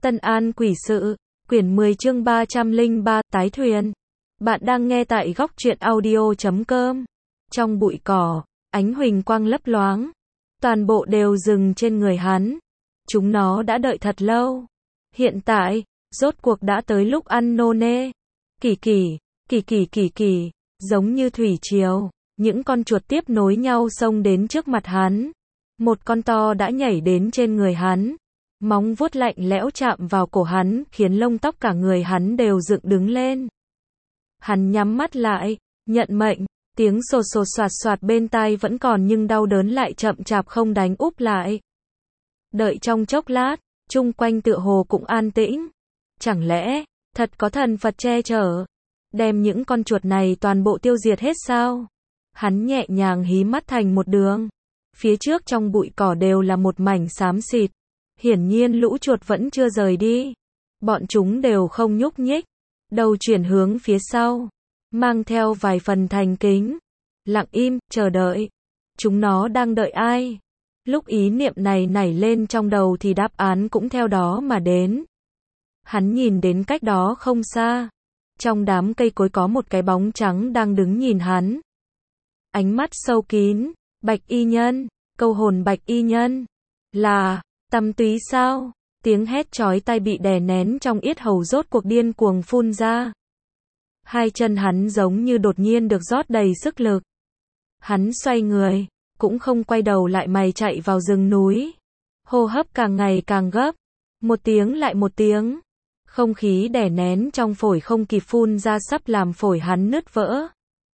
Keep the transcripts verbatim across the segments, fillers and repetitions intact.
Tân An Quỷ Sự, quyển mười chương ba trăm lẻ ba, Tái Thuyền. Bạn đang nghe tại góc truyện audio chấm com. Trong bụi cỏ, ánh huỳnh quang lấp loáng. Toàn bộ đều dừng trên người hắn. Chúng nó đã đợi thật lâu. Hiện tại, rốt cuộc đã tới lúc ăn nô nê. Kỳ kỳ, kỳ kỳ kỳ kỳ, giống như thủy triều, những con chuột tiếp nối nhau xông đến trước mặt hắn. Một con to đã nhảy đến trên người hắn. Móng vuốt lạnh lẽo chạm vào cổ hắn, khiến lông tóc cả người hắn đều dựng đứng lên. Hắn nhắm mắt lại, nhận mệnh, tiếng sột sột soạt soạt bên tai vẫn còn nhưng đau đớn lại chậm chạp không đánh úp lại. Đợi trong chốc lát, chung quanh tựa hồ cũng an tĩnh. Chẳng lẽ, thật có thần Phật che chở, đem những con chuột này toàn bộ tiêu diệt hết sao? Hắn nhẹ nhàng hí mắt thành một đường. Phía trước trong bụi cỏ đều là một mảnh xám xịt. Hiển nhiên lũ chuột vẫn chưa rời đi. Bọn chúng đều không nhúc nhích. Đầu chuyển hướng phía sau. Mang theo vài phần thành kính. Lặng im, chờ đợi. Chúng nó đang đợi ai? Lúc ý niệm này nảy lên trong đầu thì đáp án cũng theo đó mà đến. Hắn nhìn đến cách đó không xa. Trong đám cây cối có một cái bóng trắng đang đứng nhìn hắn. Ánh mắt sâu kín. Bạch y nhân. Câu hồn bạch y nhân. Là Tâm Túy sao? Tiếng hét chói tai bị đè nén trong yết hầu rốt cuộc điên cuồng phun ra. Hai chân hắn giống như đột nhiên được rót đầy sức lực. Hắn xoay người, cũng không quay đầu lại mày chạy vào rừng núi. Hô hấp càng ngày càng gấp. Một tiếng lại một tiếng. Không khí đè nén trong phổi không kịp phun ra sắp làm phổi hắn nứt vỡ.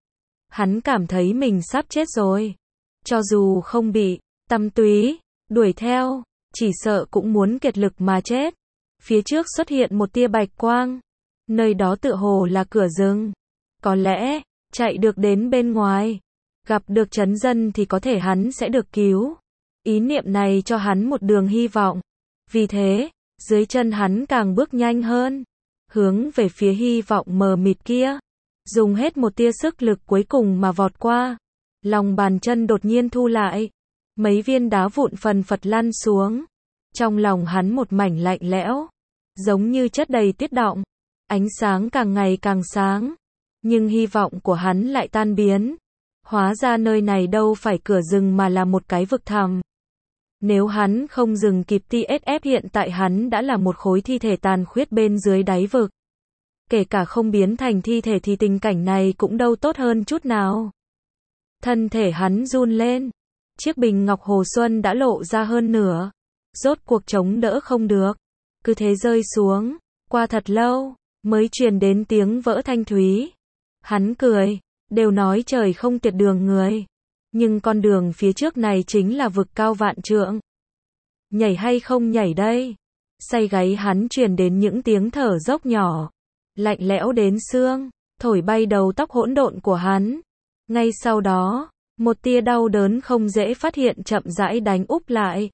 Hắn cảm thấy mình sắp chết rồi. Cho dù không bị Tâm Túy đuổi theo, chỉ sợ cũng muốn kiệt lực mà chết. Phía trước xuất hiện một tia bạch quang. Nơi đó tựa hồ là cửa rừng. Có lẽ, chạy được đến bên ngoài, gặp được trấn dân thì có thể hắn sẽ được cứu. Ý niệm này cho hắn một đường hy vọng. Vì thế, dưới chân hắn càng bước nhanh hơn. Hướng về phía hy vọng mờ mịt kia. Dùng hết một tia sức lực cuối cùng mà vọt qua. Lòng bàn chân đột nhiên thu lại. Mấy viên đá vụn phần phật lăn xuống. Trong lòng hắn một mảnh lạnh lẽo. Giống như chất đầy tiết động. Ánh sáng càng ngày càng sáng. Nhưng hy vọng của hắn lại tan biến. Hóa ra nơi này đâu phải cửa rừng mà là một cái vực thẳm. Nếu hắn không dừng kịp tê ét ép hiện tại hắn đã là một khối thi thể tàn khuyết bên dưới đáy vực. Kể cả không biến thành thi thể thì tình cảnh này cũng đâu tốt hơn chút nào. Thân thể hắn run lên. Chiếc bình ngọc hồ xuân đã lộ ra hơn nửa. Rốt cuộc chống đỡ không được. Cứ thế rơi xuống. Qua thật lâu, mới truyền đến tiếng vỡ thanh thúy. Hắn cười. Đều nói trời không tuyệt đường người. Nhưng con đường phía trước này chính là vực cao vạn trượng. Nhảy hay không nhảy đây? Say gáy hắn truyền đến những tiếng thở dốc nhỏ. Lạnh lẽo đến xương. Thổi bay đầu tóc hỗn độn của hắn. Ngay sau đó, một tia đau đớn không dễ phát hiện chậm rãi đánh úp lại.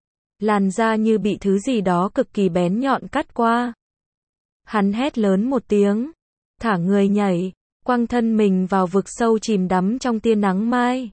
Làn da như bị thứ gì đó cực kỳ bén nhọn cắt qua. Hắn hét lớn một tiếng. Thả người nhảy. Quăng thân mình vào vực sâu chìm đắm trong tia nắng mai.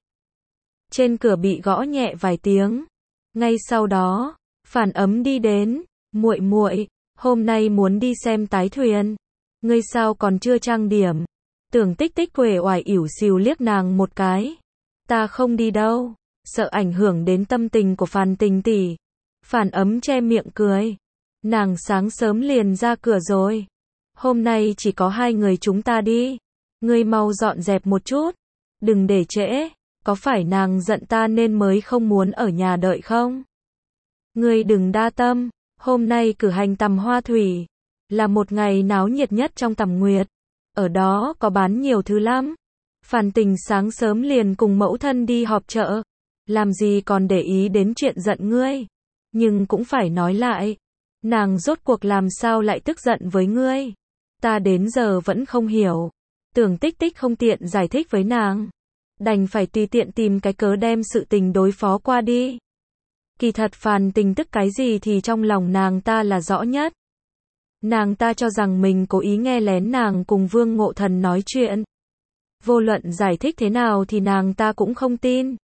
Trên cửa bị gõ nhẹ vài tiếng. Ngay sau đó, phản ấm đi đến. Muội muội, hôm nay muốn đi xem Tái Thuyền. Ngươi sao còn chưa trang điểm? Tưởng Tích Tích uể oải ỉu xìu liếc nàng một cái. Ta không đi đâu, sợ ảnh hưởng đến tâm tình của Phàn Tình tỷ. Phản ấm che miệng cười. Nàng sáng sớm liền ra cửa rồi. Hôm nay chỉ có hai người chúng ta đi. Ngươi mau dọn dẹp một chút. Đừng để trễ. Có phải nàng giận ta nên mới không muốn ở nhà đợi không? Ngươi đừng đa tâm. Hôm nay cử hành tầm hoa thủy. Là một ngày náo nhiệt nhất trong tầm nguyệt. Ở đó có bán nhiều thứ lắm. Phàn Tình sáng sớm liền cùng mẫu thân đi họp chợ. Làm gì còn để ý đến chuyện giận ngươi. Nhưng cũng phải nói lại. Nàng rốt cuộc làm sao lại tức giận với ngươi. Ta đến giờ vẫn không hiểu. Tưởng Tích Tích không tiện giải thích với nàng. Đành phải tùy tiện tìm cái cớ đem sự tình đối phó qua đi. Kỳ thật Phàn Tình tức cái gì thì trong lòng nàng ta là rõ nhất. Nàng ta cho rằng mình cố ý nghe lén nàng cùng Vương Ngộ Thần nói chuyện. Vô luận giải thích thế nào thì nàng ta cũng không tin.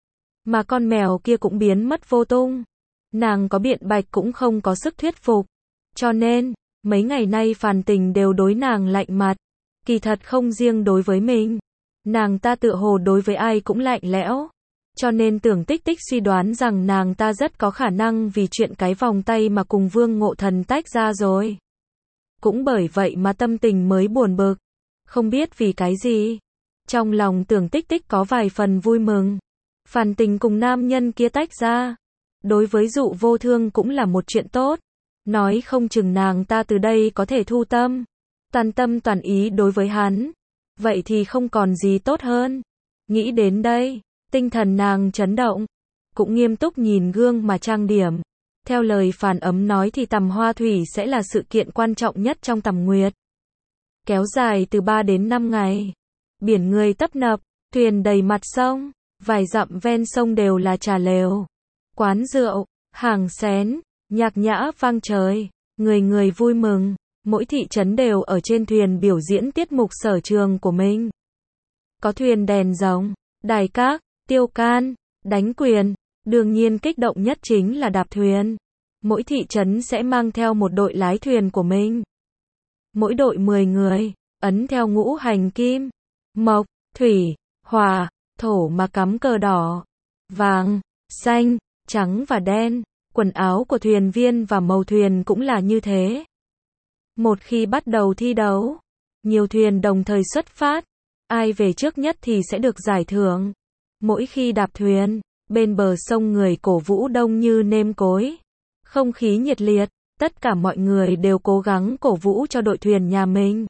Mà con mèo kia cũng biến mất vô tung. Nàng có biện bạch cũng không có sức thuyết phục. Cho nên, mấy ngày nay Phàn Tình đều đối nàng lạnh mặt. Kỳ thật không riêng đối với mình. Nàng ta tựa hồ đối với ai cũng lạnh lẽo. Cho nên Tưởng Tích Tích suy đoán rằng nàng ta rất có khả năng vì chuyện cái vòng tay mà cùng Vương Ngộ Thần tách ra rồi. Cũng bởi vậy mà tâm tình mới buồn bực. Không biết vì cái gì. Trong lòng Tưởng Tích Tích có vài phần vui mừng. Phàn Tình cùng nam nhân kia tách ra. Đối với Dụ Vô Thương cũng là một chuyện tốt. Nói không chừng nàng ta từ đây có thể thu tâm. Toàn tâm toàn ý đối với hắn. Vậy thì không còn gì tốt hơn. Nghĩ đến đây, tinh thần nàng chấn động. Cũng nghiêm túc nhìn gương mà trang điểm. Theo lời Phàn Ấm nói thì tằm hoa thủy sẽ là sự kiện quan trọng nhất trong tằm nguyệt. Kéo dài từ ba đến năm ngày. Biển người tấp nập, thuyền đầy mặt sông. Vài dặm ven sông đều là trà lều, quán rượu, hàng xén, nhạc nhã vang trời. Người người vui mừng. Mỗi thị trấn đều ở trên thuyền biểu diễn tiết mục sở trường của mình. Có thuyền đèn rồng, đài các, tiêu can, đánh quyền. Đương nhiên kích động nhất chính là đạp thuyền. Mỗi thị trấn sẽ mang theo một đội lái thuyền của mình. Mỗi đội mười người, ấn theo ngũ hành kim, mộc, thủy, hỏa, thổ mà cắm cờ đỏ, vàng, xanh, trắng và đen. Quần áo của thuyền viên và màu thuyền cũng là như thế. Một khi bắt đầu thi đấu, nhiều thuyền đồng thời xuất phát. Ai về trước nhất thì sẽ được giải thưởng. Mỗi khi đạp thuyền, bên bờ sông người cổ vũ đông như nêm cối. Không khí nhiệt liệt, tất cả mọi người đều cố gắng cổ vũ cho đội thuyền nhà mình.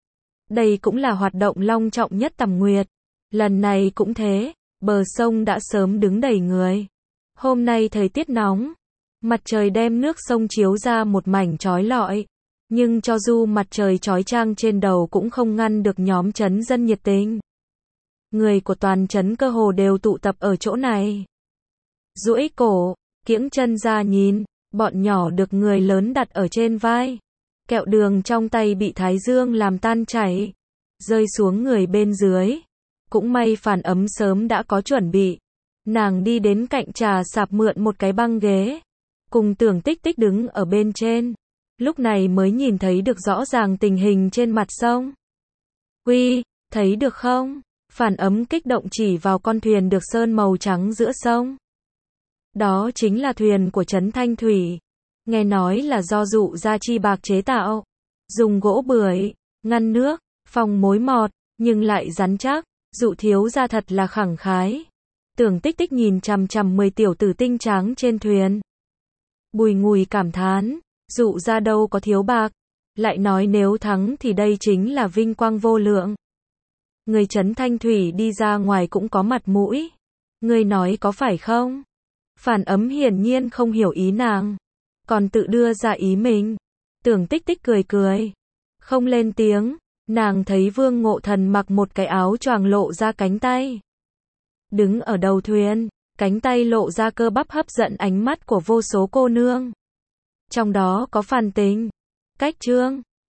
Đây cũng là hoạt động long trọng nhất tằm nguyệt. Lần này cũng thế, bờ sông đã sớm đứng đầy người. Hôm nay thời tiết nóng, mặt trời đem nước sông chiếu ra một mảnh chói lọi. Nhưng cho dù mặt trời chói chang trên đầu cũng không ngăn được nhóm trấn dân nhiệt tình. Người của toàn trấn cơ hồ đều tụ tập ở chỗ này. Duỗi cổ, kiễng chân ra nhìn, bọn nhỏ được người lớn đặt ở trên vai. Kẹo đường trong tay bị thái dương làm tan chảy, rơi xuống người bên dưới. Cũng may Phàn Ấm sớm đã có chuẩn bị. Nàng đi đến cạnh trà sạp mượn một cái băng ghế. Cùng Tưởng Tích Tích đứng ở bên trên. Lúc này mới nhìn thấy được rõ ràng tình hình trên mặt sông. Uy, thấy được không? Phàn Ấm kích động chỉ vào con thuyền được sơn màu trắng giữa sông. Đó chính là thuyền của trấn Thanh Thủy. Nghe nói là do Dụ gia chi bạc chế tạo. Dùng gỗ bưởi, ngăn nước, phòng mối mọt, nhưng lại rắn chắc. Dụ thiếu gia thật là khẳng khái. Tưởng Tích Tích nhìn chằm chằm mười tiểu tử tinh tráng trên thuyền. Bùi ngùi cảm thán. Dụ gia đâu có thiếu bạc. Lại nói nếu thắng thì đây chính là vinh quang vô lượng. Người trấn Thanh Thủy đi ra ngoài cũng có mặt mũi. Người nói có phải không? Phàn Ấm hiển nhiên không hiểu ý nàng. Còn tự đưa ra ý mình. Tưởng Tích Tích cười cười. Không lên tiếng. Nàng thấy Vương Ngộ Thần mặc một cái áo choàng lộ ra cánh tay. Đứng ở đầu thuyền. Cánh tay lộ ra cơ bắp hấp dẫn ánh mắt của vô số cô nương. Trong đó có Phàn Tình, Cách Trương,